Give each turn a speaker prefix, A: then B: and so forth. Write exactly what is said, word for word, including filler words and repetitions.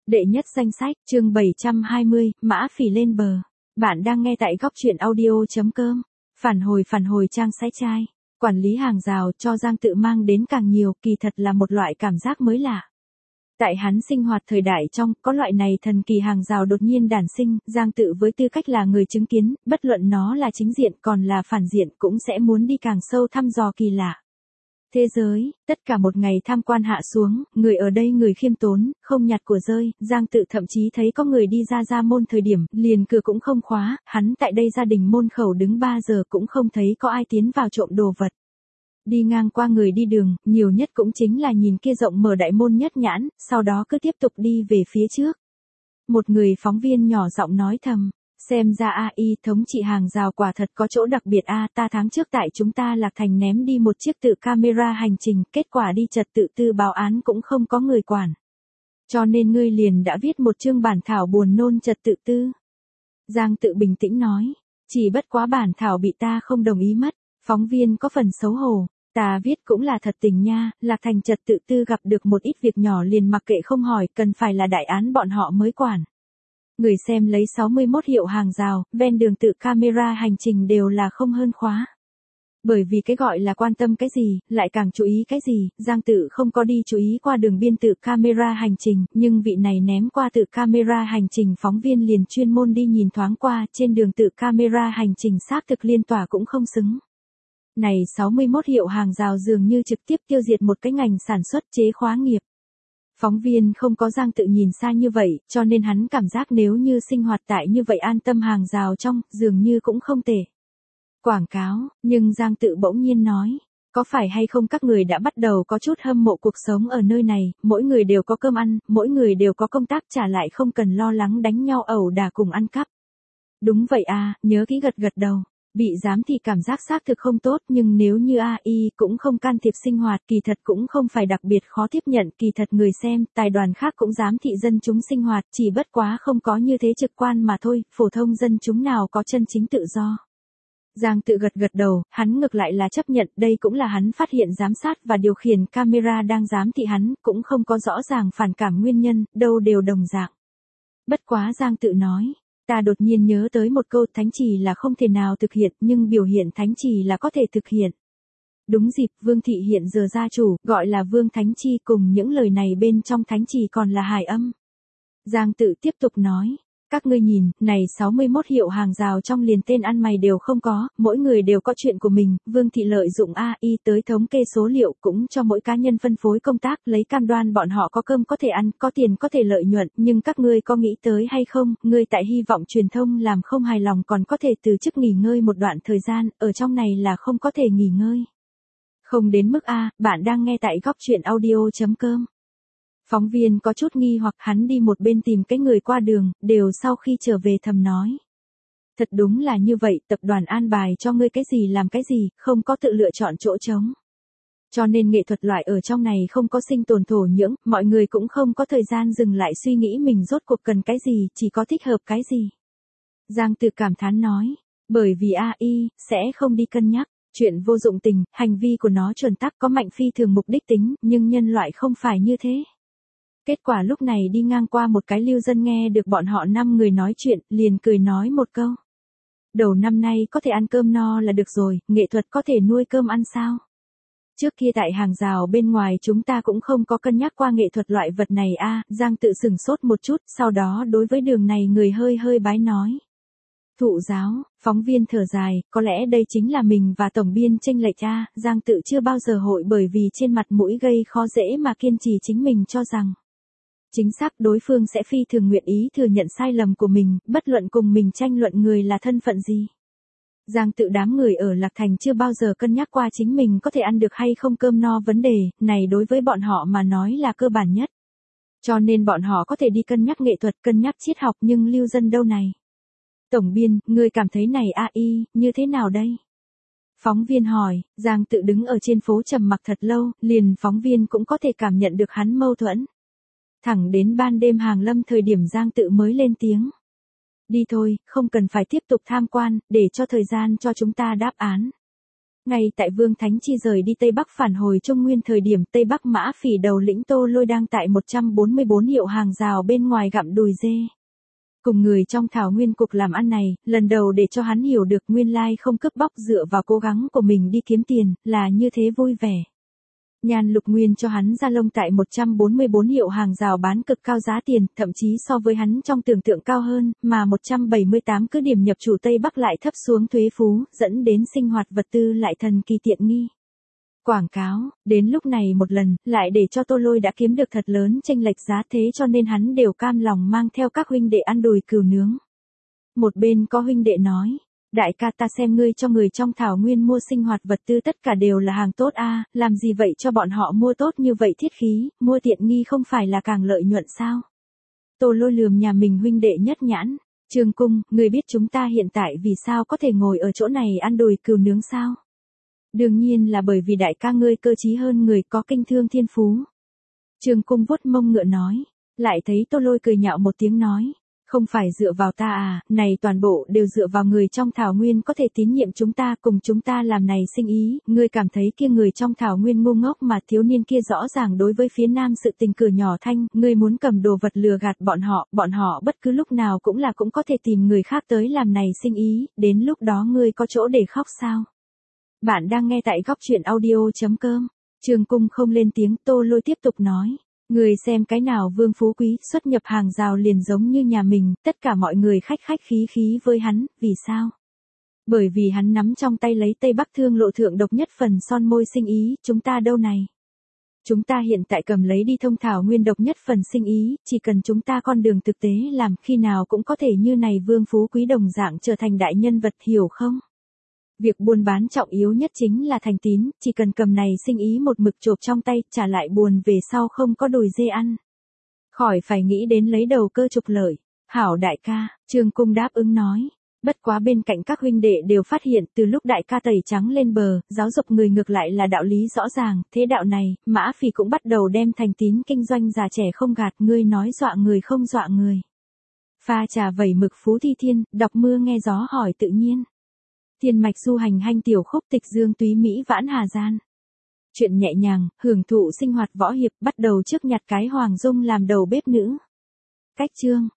A: Đệ nhất danh sách, chương bảy trăm hai mươi, Mã Phỉ lên bờ. Bạn đang nghe tại góc truyện audio.com. Phản hồi phản hồi trang sái trai. Quản lý hàng rào cho Giang Tự mang đến càng nhiều, kỳ thật là một loại cảm giác mới lạ. Tại hắn sinh hoạt thời đại trong, có loại này thần kỳ hàng rào đột nhiên đản sinh, Giang Tự với tư cách là người chứng kiến, bất luận nó là chính diện còn là phản diện cũng sẽ muốn đi càng sâu thăm dò kỳ lạ. Thế giới, tất cả một ngày tham quan hạ xuống, người ở đây người khiêm tốn, không nhặt của rơi, Giang Tự thậm chí thấy có người đi ra ra môn thời điểm, liền cửa cũng không khóa, hắn tại đây gia đình môn khẩu đứng ba giờ cũng không thấy có ai tiến vào trộm đồ vật. Đi ngang qua người đi đường, nhiều nhất cũng chính là nhìn kia rộng mở đại môn nhất nhãn, sau đó cứ tiếp tục đi về phía trước. Một người phóng viên nhỏ giọng nói thầm. Xem ra a i thống trị hàng rào quả thật có chỗ đặc biệt a ta tháng trước tại chúng ta Lạc Thành ném đi một chiếc tự camera hành trình, kết quả đi trật tự tư báo án cũng không có người quản. Cho nên ngươi liền đã viết một chương bản thảo buồn nôn trật tự tư. Giang Tự bình tĩnh nói, chỉ bất quá bản thảo bị ta không đồng ý mất, phóng viên có phần xấu hổ. Ta viết cũng là thật tình nha, Lạc Thành trật tự tư gặp được một ít việc nhỏ liền mặc kệ không hỏi, cần phải là đại án bọn họ mới quản. Người xem lấy sáu mươi mốt hiệu hàng rào, ven đường tự camera hành trình đều là không hơn khóa. Bởi vì cái gọi là quan tâm cái gì, lại càng chú ý cái gì, Giang Tự không có đi chú ý qua đường biên tự camera hành trình, nhưng vị này ném qua tự camera hành trình phóng viên liền chuyên môn đi nhìn thoáng qua, trên đường tự camera hành trình xác thực liên tỏa cũng không xứng. Này sáu mươi mốt hiệu hàng rào dường như trực tiếp tiêu diệt một cái ngành sản xuất chế khóa nghiệp. Phóng viên không có Giang Tự nhìn xa như vậy, cho nên hắn cảm giác nếu như sinh hoạt tại như vậy an tâm hàng rào trong, dường như cũng không tệ. Quảng cáo, nhưng Giang Tự bỗng nhiên nói, có phải hay không các người đã bắt đầu có chút hâm mộ cuộc sống ở nơi này, mỗi người đều có cơm ăn, mỗi người đều có công tác trả lại không cần lo lắng đánh nhau ẩu đả cùng ăn cắp. Đúng vậy à, nhớ kỹ gật gật đầu. Bị giám thị cảm giác xác thực không tốt, nhưng nếu như a i cũng không can thiệp sinh hoạt, kỳ thật cũng không phải đặc biệt khó tiếp nhận, kỳ thật người xem, tài đoàn khác cũng giám thị dân chúng sinh hoạt, chỉ bất quá không có như thế trực quan mà thôi, phổ thông dân chúng nào có chân chính tự do. Giang Tự gật gật đầu, hắn ngược lại là chấp nhận, đây cũng là hắn phát hiện giám sát và điều khiển camera đang giám thị hắn, cũng không có rõ ràng phản cảm nguyên nhân, đâu đều đồng dạng. Bất quá Giang Tự nói. Ta đột nhiên nhớ tới một câu, thánh chỉ là không thể nào thực hiện, nhưng biểu hiện thánh chỉ là có thể thực hiện. Đúng dịp, Vương Thị hiện giờ gia chủ, gọi là Vương Thánh Chi, cùng những lời này bên trong thánh chỉ còn là hài âm. Giang Tự tiếp tục nói, các ngươi nhìn, này sáu mươi mốt hiệu hàng rào trong liền tên ăn mày đều không có, mỗi người đều có chuyện của mình, Vương Thị lợi dụng a i tới thống kê số liệu, cũng cho mỗi cá nhân phân phối công tác, lấy cam đoan bọn họ có cơm có thể ăn, có tiền có thể lợi nhuận, nhưng các ngươi có nghĩ tới hay không, ngươi tại hy vọng truyền thông làm không hài lòng còn có thể từ chức nghỉ ngơi một đoạn thời gian, ở trong này là không có thể nghỉ ngơi. Không đến mức a, bạn đang nghe tại góc truyện audio.com. Phóng viên có chút nghi hoặc hắn đi một bên tìm cái người qua đường, đều sau khi trở về thầm nói. Thật đúng là như vậy, tập đoàn an bài cho ngươi cái gì làm cái gì, không có tự lựa chọn chỗ trống. Cho nên nghệ thuật loại ở trong này không có sinh tồn thổ nhưỡng, mọi người cũng không có thời gian dừng lại suy nghĩ mình rốt cuộc cần cái gì, chỉ có thích hợp cái gì. Giang Tự cảm thán nói, bởi vì a i sẽ không đi cân nhắc. Chuyện vô dụng tình, hành vi của nó chuẩn tắc có mạnh phi thường mục đích tính, nhưng nhân loại không phải như thế. Kết quả lúc này đi ngang qua một cái lưu dân nghe được bọn họ năm người nói chuyện, liền cười nói một câu. Đầu năm nay có thể ăn cơm no là được rồi, nghệ thuật có thể nuôi cơm ăn sao? Trước kia tại hàng rào bên ngoài chúng ta cũng không có cân nhắc qua nghệ thuật loại vật này a. Giang Tự sửng sốt một chút, sau đó đối với đường này người hơi hơi bái nói. Thụ giáo, phóng viên thở dài, có lẽ đây chính là mình và tổng biên chênh lệch a. Giang Tự chưa bao giờ hội bởi vì trên mặt mũi gây khó dễ mà kiên trì chính mình cho rằng. Chính xác đối phương sẽ phi thường nguyện ý thừa nhận sai lầm của mình, bất luận cùng mình tranh luận người là thân phận gì. Giang Tự đám người ở Lạc Thành chưa bao giờ cân nhắc qua chính mình có thể ăn được hay không cơm no vấn đề, này đối với bọn họ mà nói là cơ bản nhất. Cho nên bọn họ có thể đi cân nhắc nghệ thuật, cân nhắc triết học nhưng lưu dân đâu này. Tổng biên, ngươi cảm thấy này a i, như thế nào đây? Phóng viên hỏi, Giang Tự đứng ở trên phố trầm mặc thật lâu, liền phóng viên cũng có thể cảm nhận được hắn mâu thuẫn. Thẳng đến ban đêm hàng lâm thời điểm Giang Tự mới lên tiếng. Đi thôi, không cần phải tiếp tục tham quan, để cho thời gian cho chúng ta đáp án. Ngay tại Vương Thánh Chi rời đi Tây Bắc phản hồi Trung Nguyên thời điểm Tây Bắc Mã Phỉ đầu lĩnh Tô Lôi đang tại một trăm bốn mươi bốn hiệu hàng rào bên ngoài gặm đùi dê. Cùng người trong thảo nguyên cục làm ăn này, lần đầu để cho hắn hiểu được nguyên lai không cướp bóc dựa vào cố gắng của mình đi kiếm tiền, là như thế vui vẻ. Nhan Lục Nguyên cho hắn ra lông tại một trăm bốn mươi bốn hiệu hàng rào bán cực cao giá tiền, thậm chí so với hắn trong tưởng tượng cao hơn, mà một trăm bảy mươi tám cứ điểm nhập chủ Tây Bắc lại thấp xuống thuế phú, dẫn đến sinh hoạt vật tư lại thần kỳ tiện nghi. Quảng cáo, đến lúc này một lần, lại để cho Tô Lôi đã kiếm được thật lớn chênh lệch giá thế cho nên hắn đều cam lòng mang theo các huynh đệ ăn đùi cừu nướng. Một bên có huynh đệ nói, đại ca ta xem ngươi cho người trong thảo nguyên mua sinh hoạt vật tư tất cả đều là hàng tốt a, làm gì vậy cho bọn họ mua tốt như vậy thiết khí, mua tiện nghi không phải là càng lợi nhuận sao? Tô Lôi lườm nhà mình huynh đệ nhất nhãn, Trương Cung, ngươi biết chúng ta hiện tại vì sao có thể ngồi ở chỗ này ăn đùi cừu nướng sao? Đương nhiên là bởi vì đại ca ngươi cơ trí hơn người có kinh thương thiên phú. Trương Cung vuốt mông ngựa nói, lại thấy Tô Lôi cười nhạo một tiếng nói, không phải dựa vào ta à, này toàn bộ đều dựa vào người trong thảo nguyên có thể tín nhiệm chúng ta cùng chúng ta làm này sinh ý, ngươi cảm thấy kia người trong thảo nguyên ngu ngốc mà thiếu niên kia rõ ràng đối với phía nam sự tình cử nhỏ thanh, ngươi muốn cầm đồ vật lừa gạt bọn họ, bọn họ bất cứ lúc nào cũng là cũng có thể tìm người khác tới làm này sinh ý, đến lúc đó ngươi có chỗ để khóc sao? Bạn đang nghe tại góc chuyện audio chấm com. Trương Cung không lên tiếng, Tô Lôi tiếp tục nói. Người xem cái nào vương phú quý xuất nhập hàng rào liền giống như nhà mình, tất cả mọi người khách khách khí khí với hắn, vì sao? Bởi vì hắn nắm trong tay lấy Tây Bắc thương lộ thượng độc nhất phần son môi sinh ý, chúng ta đâu này? Chúng ta hiện tại cầm lấy đi thông thảo nguyên độc nhất phần sinh ý, chỉ cần chúng ta con đường thực tế làm khi nào cũng có thể như này vương phú quý đồng dạng trở thành đại nhân vật hiểu không? Việc buôn bán trọng yếu nhất chính là thành tín, chỉ cần cầm này sinh ý một mực chộp trong tay, trả lại buồn về sau không có đùi dê ăn. Khỏi phải nghĩ đến lấy đầu cơ trục lợi. Hảo đại ca, Trương Cung đáp ứng nói. Bất quá bên cạnh các huynh đệ đều phát hiện từ lúc đại ca tẩy trắng lên bờ, giáo dục người ngược lại là đạo lý rõ ràng, thế đạo này, Mã Phỉ cũng bắt đầu đem thành tín kinh doanh già trẻ không gạt, ngươi nói dọa người không dọa người. Pha trà vẩy mực phú thi thiên, đọc mưa nghe gió hỏi tự nhiên. Thiên mạch du hành hanh tiểu khúc tịch dương túy Mỹ vãn hà gian. Chuyện nhẹ nhàng, hưởng thụ sinh hoạt võ hiệp bắt đầu trước nhặt cái Hoàng Dung làm đầu bếp nữ. Cách chương.